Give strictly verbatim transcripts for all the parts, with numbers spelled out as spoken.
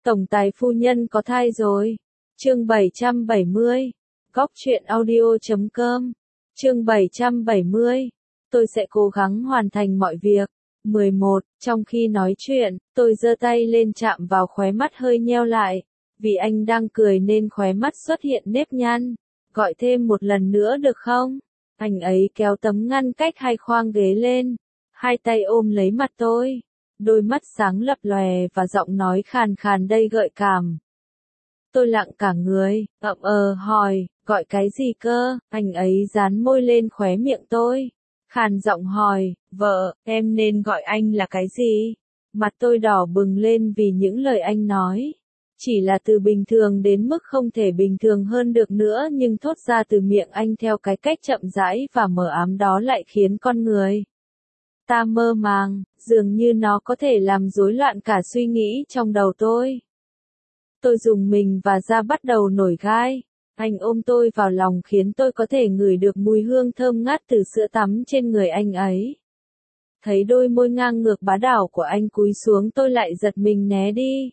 Tổng tài phu nhân có thai rồi. Chương bảy trăm bảy mươi. Góc truyện audio chấm com. Chương bảy trăm bảy mươi. Tôi sẽ cố gắng hoàn thành mọi việc. mười một. Trong khi nói chuyện, tôi giơ tay lên chạm vào khóe mắt hơi nheo lại. Vì anh đang cười nên khóe mắt xuất hiện nếp nhăn. Gọi thêm một lần nữa được không? Anh ấy kéo tấm ngăn cách hai khoang ghế lên. Hai tay ôm lấy mặt tôi. Đôi mắt sáng lập lòe và giọng nói khàn khàn đầy gợi cảm. Tôi lặng cả người, ậm ờ hỏi, gọi cái gì cơ? Anh ấy dán môi lên khóe miệng tôi. Khàn giọng hỏi, vợ, em nên gọi anh là cái gì? Mặt tôi đỏ bừng lên vì những lời anh nói. Chỉ là từ bình thường đến mức không thể bình thường hơn được nữa, nhưng thốt ra từ miệng anh theo cái cách chậm rãi và mờ ám đó lại khiến con người ta mơ màng, dường như nó có thể làm rối loạn cả suy nghĩ trong đầu tôi. Tôi rùng mình và da bắt đầu nổi gai. Anh ôm tôi vào lòng khiến tôi có thể ngửi được mùi hương thơm ngát từ sữa tắm trên người anh ấy. Thấy đôi môi ngang ngược bá đạo của anh cúi xuống, tôi lại giật mình né đi.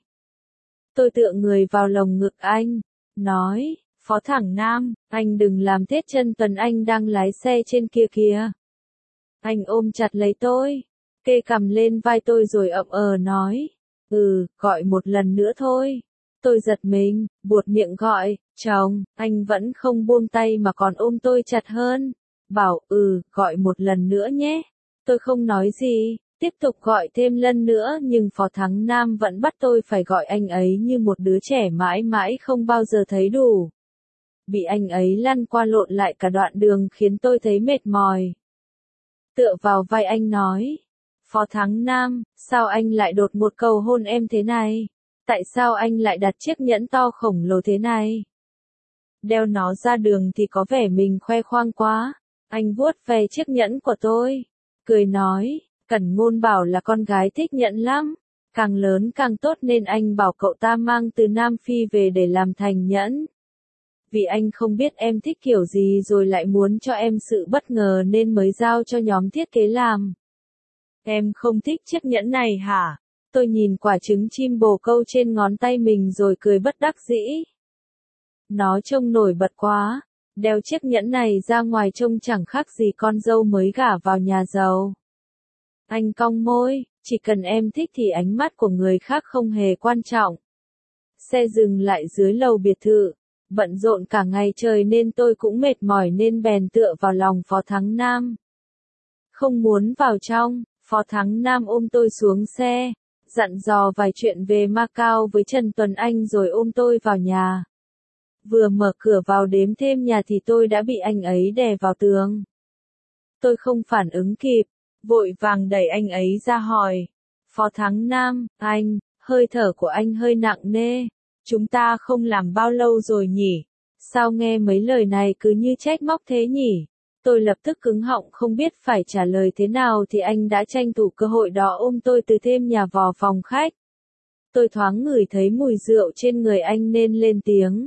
Tôi tựa người vào lồng ngực anh, nói, Phó Thẳng Nam, anh đừng làm thết chân Tuấn, anh đang lái xe trên kia kìa. Anh ôm chặt lấy tôi, kê cằm lên vai tôi rồi ậm ờ nói, ừ, gọi một lần nữa thôi. Tôi giật mình, buột miệng gọi, chồng, anh vẫn không buông tay mà còn ôm tôi chặt hơn. Bảo, ừ, gọi một lần nữa nhé. Tôi không nói gì, tiếp tục gọi thêm lần nữa, nhưng Phó Thắng Nam vẫn bắt tôi phải gọi anh ấy như một đứa trẻ mãi mãi không bao giờ thấy đủ. Bị anh ấy lăn qua lộn lại cả đoạn đường khiến tôi thấy mệt mỏi. Tựa vào vai anh nói, Phó Thắng Nam, sao anh lại đột một cầu hôn em thế này? Tại sao anh lại đặt chiếc nhẫn to khổng lồ thế này? Đeo nó ra đường thì có vẻ mình khoe khoang quá. Anh vuốt ve chiếc nhẫn của tôi, cười nói, Cẩn Ngôn bảo là con gái thích nhẫn lắm. Càng lớn càng tốt nên anh bảo cậu ta mang từ Nam Phi về để làm thành nhẫn. Vì anh không biết em thích kiểu gì rồi lại muốn cho em sự bất ngờ nên mới giao cho nhóm thiết kế làm. Em không thích chiếc nhẫn này hả? Tôi nhìn quả trứng chim bồ câu trên ngón tay mình rồi cười bất đắc dĩ. Nó trông nổi bật quá, đeo chiếc nhẫn này ra ngoài trông chẳng khác gì con dâu mới gả vào nhà giàu. Anh cong môi, chỉ cần em thích thì ánh mắt của người khác không hề quan trọng. Xe dừng lại dưới lầu biệt thự, bận rộn cả ngày trời nên tôi cũng mệt mỏi nên bèn tựa vào lòng Phó Thắng Nam. Không muốn vào trong, Phó Thắng Nam ôm tôi xuống xe, dặn dò vài chuyện về Macau với Trần Tuấn Anh rồi ôm tôi vào nhà. Vừa mở cửa vào đếm thêm nhà thì tôi đã bị anh ấy đè vào tường. Tôi không phản ứng kịp, vội vàng đẩy anh ấy ra hỏi. Phó Thắng Nam, anh, hơi thở của anh hơi nặng nề. Chúng ta không làm bao lâu rồi nhỉ? Sao nghe mấy lời này cứ như trách móc thế nhỉ? Tôi lập tức cứng họng không biết phải trả lời thế nào thì anh đã tranh thủ cơ hội đó ôm tôi từ thêm nhà vào phòng khách. Tôi thoáng ngửi thấy mùi rượu trên người anh nên lên tiếng.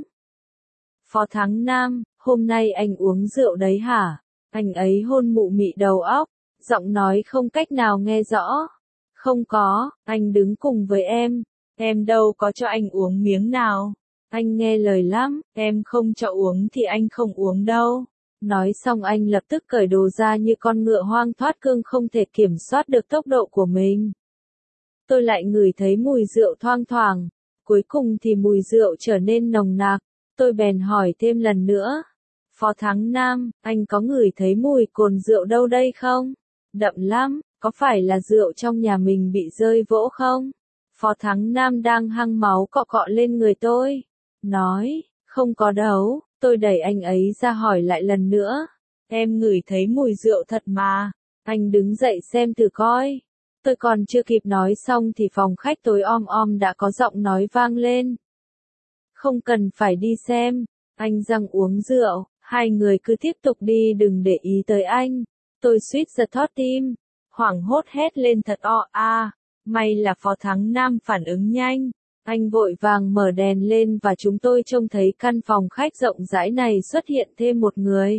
Phó Thắng Nam, hôm nay anh uống rượu đấy hả? Anh ấy hôn mụ mị đầu óc, giọng nói không cách nào nghe rõ. Không có, anh đứng cùng với em. Em đâu có cho anh uống miếng nào. Anh nghe lời lắm, em không cho uống thì anh không uống đâu. Nói xong anh lập tức cởi đồ ra như con ngựa hoang thoát cương không thể kiểm soát được tốc độ của mình. Tôi lại ngửi thấy mùi rượu thoang thoảng. Cuối cùng thì mùi rượu trở nên nồng nặc. Tôi bèn hỏi thêm lần nữa. Phó Thắng Nam, anh có ngửi thấy mùi cồn rượu đâu đây không? Đậm lắm, có phải là rượu trong nhà mình bị rơi vỗ không? Phó Thắng Nam đang hăng máu cọ cọ lên người tôi. Nói, không có đâu. Tôi đẩy anh ấy ra hỏi lại lần nữa. Em ngửi thấy mùi rượu thật mà. Anh đứng dậy xem thử coi. Tôi còn chưa kịp nói xong thì phòng khách tối om om đã có giọng nói vang lên. Không cần phải đi xem. Anh đang uống rượu. Hai người cứ tiếp tục đi, đừng để ý tới anh. Tôi suýt giật thót tim. Hoảng hốt hét lên thật o a. May là Phó Thắng Nam phản ứng nhanh. Anh vội vàng mở đèn lên và chúng tôi trông thấy căn phòng khách rộng rãi này xuất hiện thêm một người.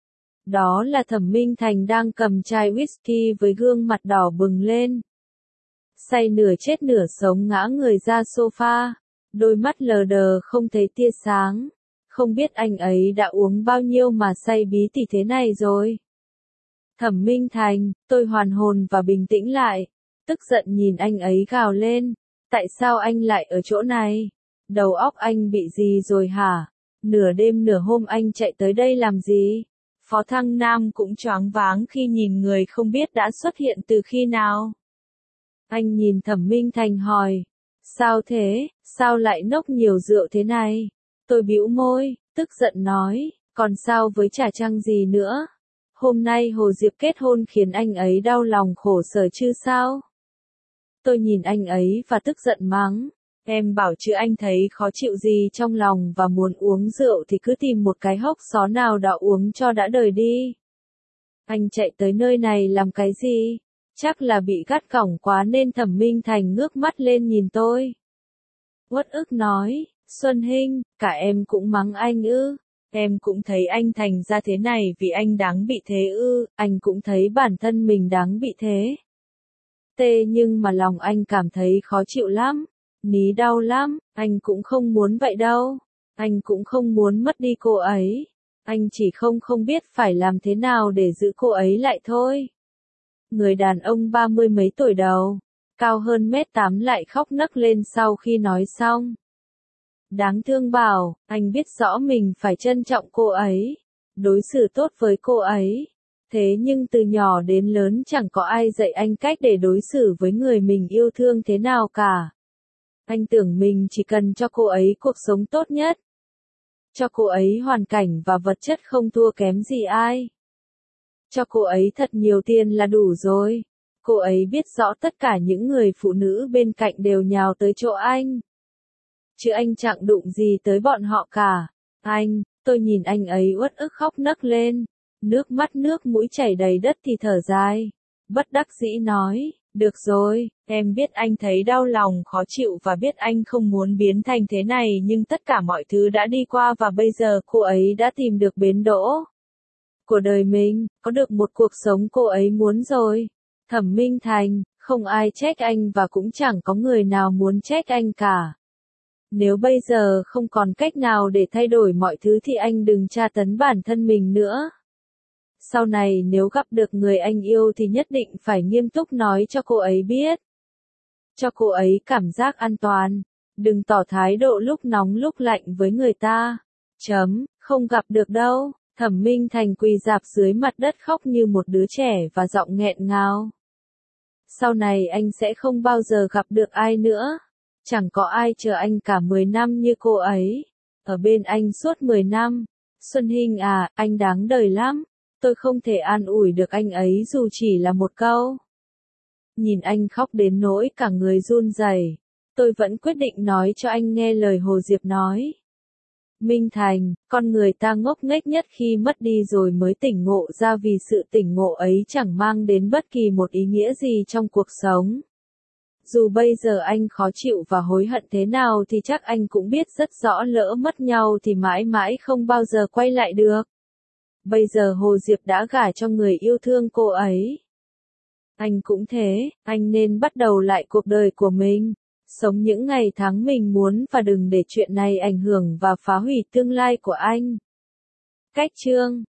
Đó là Thẩm Minh Thành đang cầm chai whisky với gương mặt đỏ bừng lên. Say nửa chết nửa sống ngã người ra sofa. đôi mắt lờ đờ không thấy tia sáng. Không biết anh ấy đã uống bao nhiêu mà say bí tỉ thế này rồi. Thẩm Minh Thành, tôi hoàn hồn và bình tĩnh lại. Tức giận nhìn anh ấy gào lên. Tại sao anh lại ở chỗ này? Đầu óc anh bị gì rồi hả? Nửa đêm nửa hôm anh chạy tới đây làm gì? Phó Thăng Nam cũng choáng váng khi nhìn người không biết đã xuất hiện từ khi nào. Anh nhìn Thẩm Minh Thành hỏi. Sao thế? Sao lại nốc nhiều rượu thế này? Tôi bĩu môi, tức giận nói. Còn sao với trà chăng gì nữa? Hôm nay Hồ Diệp kết hôn khiến anh ấy đau lòng khổ sở chứ sao? Tôi nhìn anh ấy và tức giận mắng. Em bảo chứ anh thấy khó chịu gì trong lòng và muốn uống rượu thì cứ tìm một cái hốc xó nào đó uống cho đã đời đi. Anh chạy tới nơi này làm cái gì? Chắc là bị gắt gỏng quá nên Thẩm Minh Thành ngước mắt lên nhìn tôi. Uất ức nói, Xuân Hinh, cả em cũng mắng anh ư? Em cũng thấy anh thành ra thế này vì anh đáng bị thế ư? Anh cũng thấy bản thân mình đáng bị thế. Tê nhưng mà lòng anh cảm thấy khó chịu lắm. Ní đau lắm, anh cũng không muốn vậy đâu. Anh cũng không muốn mất đi cô ấy. Anh chỉ không không biết phải làm thế nào để giữ cô ấy lại thôi. Người đàn ông ba mươi mấy tuổi đầu, cao hơn mét tám lại khóc nấc lên sau khi nói xong. Đáng thương bảo, anh biết rõ mình phải trân trọng cô ấy, đối xử tốt với cô ấy. Thế nhưng từ nhỏ đến lớn chẳng có ai dạy anh cách để đối xử với người mình yêu thương thế nào cả. Anh tưởng mình chỉ cần cho cô ấy cuộc sống tốt nhất. Cho cô ấy hoàn cảnh và vật chất không thua kém gì ai. Cho cô ấy thật nhiều tiền là đủ rồi. Cô ấy biết rõ tất cả những người phụ nữ bên cạnh đều nhào tới chỗ anh. Chứ anh chẳng đụng gì tới bọn họ cả. Anh, tôi nhìn anh ấy uất ức khóc nấc lên. Nước mắt nước mũi chảy đầy đất thì thở dài. Bất đắc dĩ nói, được rồi, em biết anh thấy đau lòng khó chịu và biết anh không muốn biến thành thế này nhưng tất cả mọi thứ đã đi qua và bây giờ cô ấy đã tìm được bến đỗ của đời mình, có được một cuộc sống cô ấy muốn rồi. Thẩm Minh Thành, không ai trách anh và cũng chẳng có người nào muốn trách anh cả. Nếu bây giờ không còn cách nào để thay đổi mọi thứ thì anh đừng tra tấn bản thân mình nữa. Sau này nếu gặp được người anh yêu thì nhất định phải nghiêm túc nói cho cô ấy biết. Cho cô ấy cảm giác an toàn. Đừng tỏ thái độ lúc nóng lúc lạnh với người ta. Chấm, không gặp được đâu. Thẩm Minh Thành quỳ rạp dưới mặt đất khóc như một đứa trẻ và giọng nghẹn ngào. Sau này anh sẽ không bao giờ gặp được ai nữa. Chẳng có ai chờ anh cả mười năm như cô ấy. Ở bên anh suốt mười năm. Xuân Hinh à, anh đáng đời lắm. Tôi không thể an ủi được anh ấy dù chỉ là một câu. Nhìn anh khóc đến nỗi cả người run rẩy, tôi vẫn quyết định nói cho anh nghe lời Hồ Diệp nói. Minh Thành, con người ta ngốc nghếch nhất khi mất đi rồi mới tỉnh ngộ ra vì sự tỉnh ngộ ấy chẳng mang đến bất kỳ một ý nghĩa gì trong cuộc sống. Dù bây giờ anh khó chịu và hối hận thế nào thì chắc anh cũng biết rất rõ lỡ mất nhau thì mãi mãi không bao giờ quay lại được. Bây giờ Hồ Diệp đã gả cho người yêu thương cô ấy. Anh cũng thế, anh nên bắt đầu lại cuộc đời của mình. Sống những ngày tháng mình muốn và đừng để chuyện này ảnh hưởng và phá hủy tương lai của anh. Cách chương